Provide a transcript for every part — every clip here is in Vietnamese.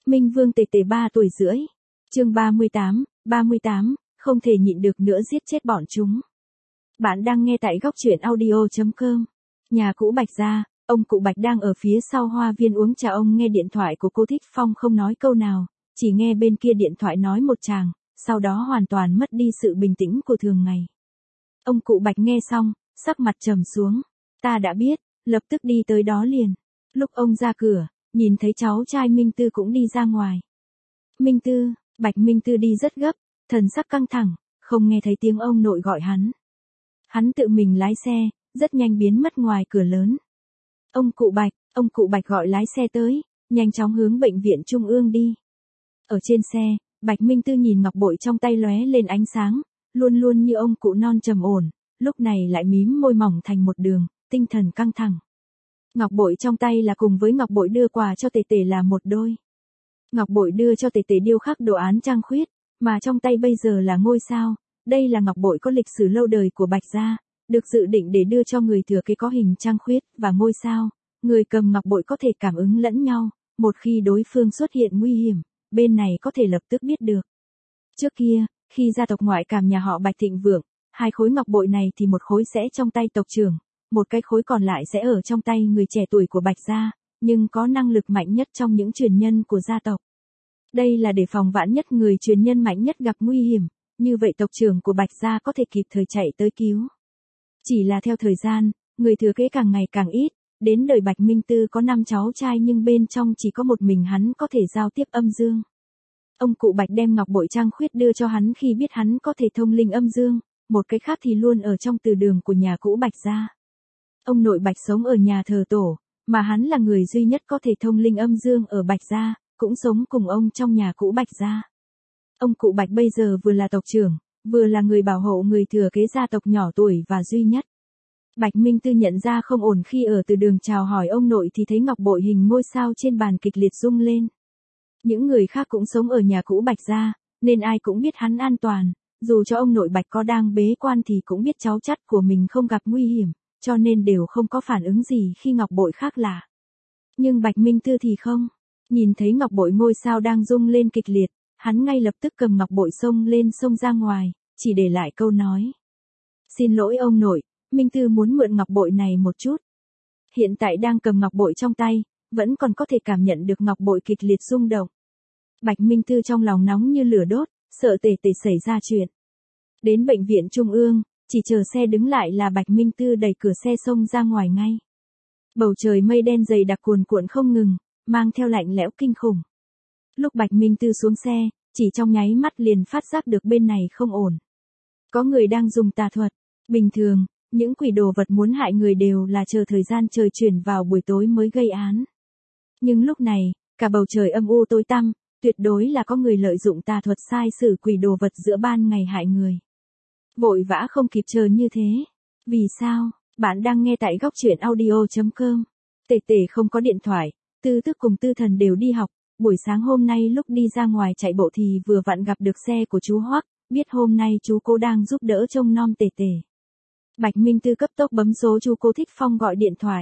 Minh Vương Tề Tề 3 tuổi rưỡi. Chương 38, không thể nhịn được nữa giết chết bọn chúng. Bạn đang nghe tại góc truyện audio.com. Nhà cũ Bạch gia, ông cụ Bạch đang ở phía sau hoa viên uống trà, ông nghe điện thoại của cô Thích Phong không nói câu nào, chỉ nghe bên kia điện thoại nói một tràng, sau đó hoàn toàn mất đi sự bình tĩnh của thường ngày. Ông cụ Bạch nghe xong, sắc mặt trầm xuống. Ta đã biết, lập tức đi tới đó liền. Lúc ông ra cửa, nhìn thấy cháu trai Minh Tư cũng đi ra ngoài. Minh Tư, Bạch Minh Tư đi rất gấp, thần sắc căng thẳng, không nghe thấy tiếng ông nội gọi hắn. Hắn tự mình lái xe, rất nhanh biến mất ngoài cửa lớn. Ông cụ Bạch gọi lái xe tới, nhanh chóng hướng bệnh viện Trung ương đi. Ở trên xe, Bạch Minh Tư nhìn ngọc bội trong tay lóe lên ánh sáng, luôn luôn như ông cụ non trầm ổn, lúc này lại mím môi mỏng thành một đường, tinh thần căng thẳng. Ngọc bội trong tay là cùng với ngọc bội đưa quà cho Tề Tề là một đôi. Ngọc bội đưa cho Tề Tề điêu khắc đồ án trăng khuyết, mà trong tay bây giờ là ngôi sao, đây là ngọc bội có lịch sử lâu đời của Bạch gia, được dự định để đưa cho người thừa kế có hình trăng khuyết và ngôi sao, người cầm ngọc bội có thể cảm ứng lẫn nhau, một khi đối phương xuất hiện nguy hiểm, bên này có thể lập tức biết được. Trước kia, khi gia tộc ngoại cảm nhà họ Bạch thịnh vượng, hai khối ngọc bội này thì một khối sẽ trong tay tộc trưởng, một cái khối còn lại sẽ ở trong tay người trẻ tuổi của Bạch gia, nhưng có năng lực mạnh nhất trong những truyền nhân của gia tộc. Đây là để phòng vạn nhất người truyền nhân mạnh nhất gặp nguy hiểm, như vậy tộc trưởng của Bạch gia có thể kịp thời chạy tới cứu. Chỉ là theo thời gian, người thừa kế càng ngày càng ít, đến đời Bạch Minh Tư có 5 cháu trai nhưng bên trong chỉ có một mình hắn có thể giao tiếp âm dương. Ông cụ Bạch đem ngọc bội trăng khuyết đưa cho hắn khi biết hắn có thể thông linh âm dương, một cái khác thì luôn ở trong từ đường của nhà cũ Bạch gia. Ông nội Bạch sống ở nhà thờ tổ, mà hắn là người duy nhất có thể thông linh âm dương ở Bạch gia, cũng sống cùng ông trong nhà cũ Bạch gia. Ông cụ Bạch bây giờ vừa là tộc trưởng, vừa là người bảo hộ người thừa kế gia tộc nhỏ tuổi và duy nhất. Bạch Minh Tư nhận ra không ổn khi ở từ đường chào hỏi ông nội thì thấy ngọc bội hình ngôi sao trên bàn kịch liệt rung lên. Những người khác cũng sống ở nhà cũ Bạch gia, nên ai cũng biết hắn an toàn, dù cho ông nội Bạch có đang bế quan thì cũng biết cháu chắt của mình không gặp nguy hiểm, cho nên đều không có phản ứng gì khi ngọc bội khác lạ. Nhưng Bạch Minh Tư thì không, nhìn thấy ngọc bội ngôi sao đang rung lên kịch liệt, hắn ngay lập tức cầm ngọc bội xông ra ngoài, chỉ để lại câu nói. Xin lỗi ông nội, Minh Tư muốn mượn ngọc bội này một chút. Hiện tại đang cầm ngọc bội trong tay, vẫn còn có thể cảm nhận được ngọc bội kịch liệt rung động. Bạch Minh Tư trong lòng nóng như lửa đốt, sợ Tề Tề xảy ra chuyện. Đến bệnh viện Trung ương, chỉ chờ xe đứng lại là Bạch Minh Tư đẩy cửa xe xông ra ngoài ngay. Bầu trời mây đen dày đặc cuồn cuộn không ngừng, mang theo lạnh lẽo kinh khủng. Lúc Bạch Minh Tư xuống xe, chỉ trong nháy mắt liền phát giác được bên này không ổn. Có người đang dùng tà thuật. Bình thường, những quỷ đồ vật muốn hại người đều là chờ thời gian trời chuyển vào buổi tối mới gây án. Nhưng lúc này, cả bầu trời âm u tối tăm, tuyệt đối là có người lợi dụng tà thuật sai sử quỷ đồ vật giữa ban ngày hại người. Vội vã không kịp chờ như thế. Vì sao? Bạn đang nghe tại góc truyện audio.com. Tề Tề không có điện thoại, Tư Tức cùng Tư Thần đều đi học. Buổi sáng hôm nay lúc đi ra ngoài chạy bộ thì vừa vặn gặp được xe của chú Hoắc, biết hôm nay chú cô đang giúp đỡ trông nom Tề Tề. Bạch Minh Tư cấp tốc bấm số chú cô Thích Phong gọi điện thoại.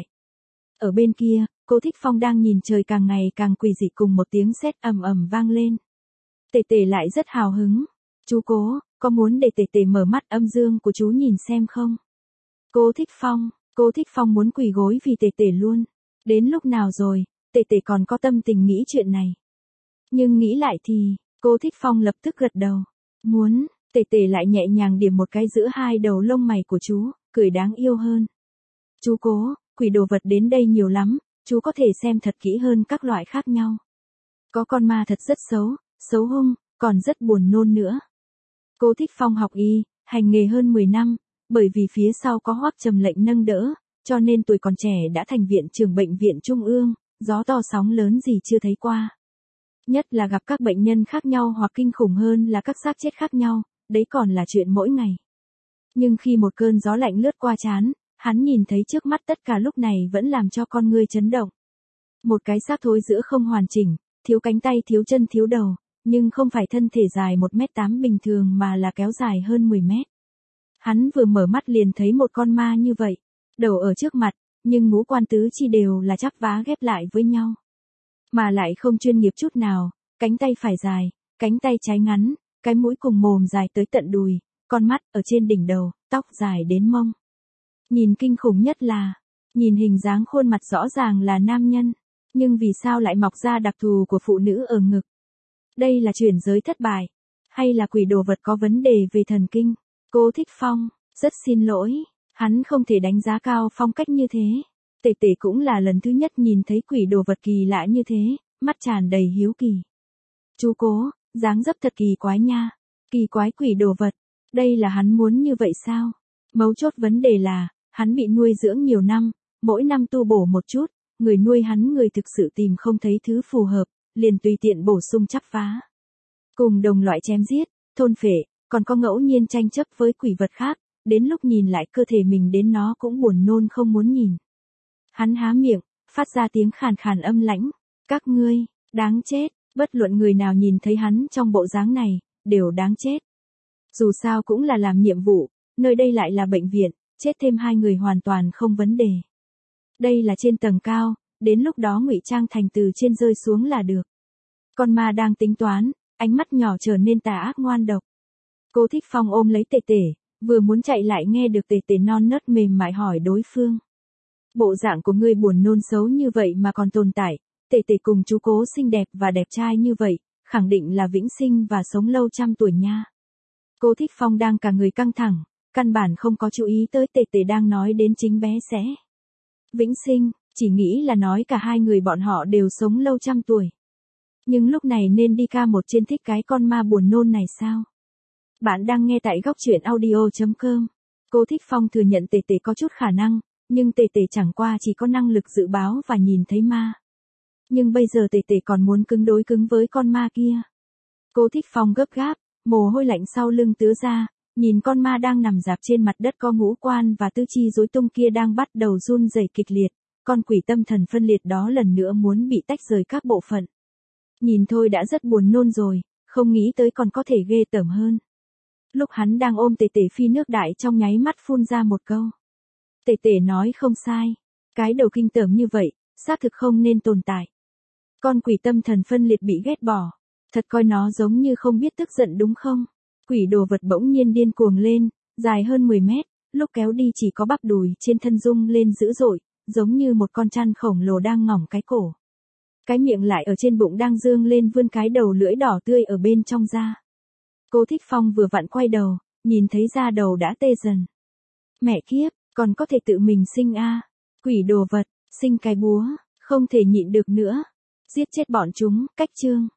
Ở bên kia, cô Thích Phong đang nhìn trời càng ngày càng quỷ dị cùng một tiếng sét ầm ầm vang lên. Tề Tề lại rất hào hứng. Chú cố, có muốn để Tề Tề mở mắt âm dương của chú nhìn xem không? Cô Thích Phong muốn quỳ gối vì Tề Tề luôn. Đến lúc nào rồi, Tề Tề còn có tâm tình nghĩ chuyện này. Nhưng nghĩ lại thì, cô Thích Phong lập tức gật đầu. Muốn, Tề Tề lại nhẹ nhàng điểm một cái giữa hai đầu lông mày của chú, cười đáng yêu hơn. Chú cố, quỷ đồ vật đến đây nhiều lắm, chú có thể xem thật kỹ hơn các loại khác nhau. Có con ma thật rất xấu hung, còn rất buồn nôn nữa. Cô Thích Phong học y, hành nghề hơn 10 năm, bởi vì phía sau có Hoắc Trầm lệnh nâng đỡ, cho nên tuổi còn trẻ đã thành viện trưởng bệnh viện Trung ương, gió to sóng lớn gì chưa thấy qua. Nhất là gặp các bệnh nhân khác nhau hoặc kinh khủng hơn là các xác chết khác nhau, đấy còn là chuyện mỗi ngày. Nhưng khi một cơn gió lạnh lướt qua trán, hắn nhìn thấy trước mắt tất cả lúc này vẫn làm cho con người chấn động. Một cái xác thối giữa không hoàn chỉnh, thiếu cánh tay thiếu chân thiếu đầu, nhưng không phải thân thể dài 1m8 bình thường mà là kéo dài hơn 10 mét. Hắn vừa mở mắt liền thấy một con ma như vậy, đầu ở trước mặt, nhưng ngũ quan tứ chi đều là chắp vá ghép lại với nhau. Mà lại không chuyên nghiệp chút nào, cánh tay phải dài, cánh tay trái ngắn, cái mũi cùng mồm dài tới tận đùi, con mắt ở trên đỉnh đầu, tóc dài đến mông. Nhìn kinh khủng nhất là, nhìn hình dáng khuôn mặt rõ ràng là nam nhân, nhưng vì sao lại mọc ra đặc thù của phụ nữ ở ngực? Đây là chuyển giới thất bại, hay là quỷ đồ vật có vấn đề về thần kinh? Cố Thích Phong, rất xin lỗi, hắn không thể đánh giá cao phong cách như thế. Tể tể cũng là lần thứ nhất nhìn thấy quỷ đồ vật kỳ lạ như thế, mắt tràn đầy hiếu kỳ. Chú Cố, dáng dấp thật kỳ quái nha. Kỳ quái quỷ đồ vật, đây là hắn muốn như vậy sao? Mấu chốt vấn đề là, hắn bị nuôi dưỡng nhiều năm, mỗi năm tu bổ một chút, người nuôi hắn người thực sự tìm không thấy thứ phù hợp, liền tùy tiện bổ sung chắp vá. Cùng đồng loại chém giết, thôn phệ, còn có ngẫu nhiên tranh chấp với quỷ vật khác, đến lúc nhìn lại cơ thể mình đến nó cũng buồn nôn không muốn nhìn. Hắn há miệng, phát ra tiếng khàn khàn âm lãnh, các ngươi, đáng chết, bất luận người nào nhìn thấy hắn trong bộ dáng này, đều đáng chết. Dù sao cũng là làm nhiệm vụ, nơi đây lại là bệnh viện, chết thêm 2 người hoàn toàn không vấn đề. Đây là trên tầng cao, đến lúc đó ngụy trang thành từ trên rơi xuống là được. Con ma đang tính toán, ánh mắt nhỏ trở nên tà ác ngoan độc. Cố Thích Phong ôm lấy tể tể, vừa muốn chạy lại nghe được tể tể non nớt mềm mại hỏi đối phương. Bộ dạng của ngươi buồn nôn xấu như vậy mà còn tồn tại, tể tể cùng chú Cố xinh đẹp và đẹp trai như vậy, khẳng định là vĩnh sinh và sống lâu trăm tuổi nha. Cố Thích Phong đang cả người căng thẳng, căn bản không có chú ý tới tể tể đang nói đến chính bé sẽ. Vĩnh sinh, chỉ nghĩ là nói cả 2 người bọn họ đều sống lâu trăm tuổi. Nhưng lúc này nên đi ca một trên thích cái con ma buồn nôn này sao? Bạn đang nghe tại góc truyện audio.com. Cố Thích Phong thừa nhận tể tể có chút khả năng, nhưng tể tể chẳng qua chỉ có năng lực dự báo và nhìn thấy ma. Nhưng bây giờ tể tể còn muốn cứng đối cứng với con ma kia. Cố Thích Phong gấp gáp, mồ hôi lạnh sau lưng tứa ra, nhìn con ma đang nằm rạp trên mặt đất có ngũ quan và tứ chi rối tung kia đang bắt đầu run rẩy kịch liệt, con quỷ tâm thần phân liệt đó lần nữa muốn bị tách rời các bộ phận. Nhìn thôi đã rất buồn nôn rồi, không nghĩ tới còn có thể ghê tởm hơn. Lúc hắn đang ôm tể tể phi nước đại trong nháy mắt phun ra một câu. Tể tể nói không sai, cái đầu kinh tởm như vậy, xác thực không nên tồn tại. Con quỷ tâm thần phân liệt bị ghét bỏ, thật coi nó giống như không biết tức giận đúng không? Quỷ đồ vật bỗng nhiên điên cuồng lên, dài hơn 10 mét, lúc kéo đi chỉ có bắp đùi trên thân rung lên dữ dội, giống như một con chăn khổng lồ đang ngỏng cái cổ. Cái miệng lại ở trên bụng đang dương lên vươn cái đầu lưỡi đỏ tươi ở bên trong da. Cố Thích Phong vừa vặn quay đầu, nhìn thấy da đầu đã tê dần. Mẹ kiếp, còn có thể tự mình sinh a? Quỷ đồ vật, sinh cái búa, không thể nhịn được nữa. Giết chết bọn chúng, cách chương.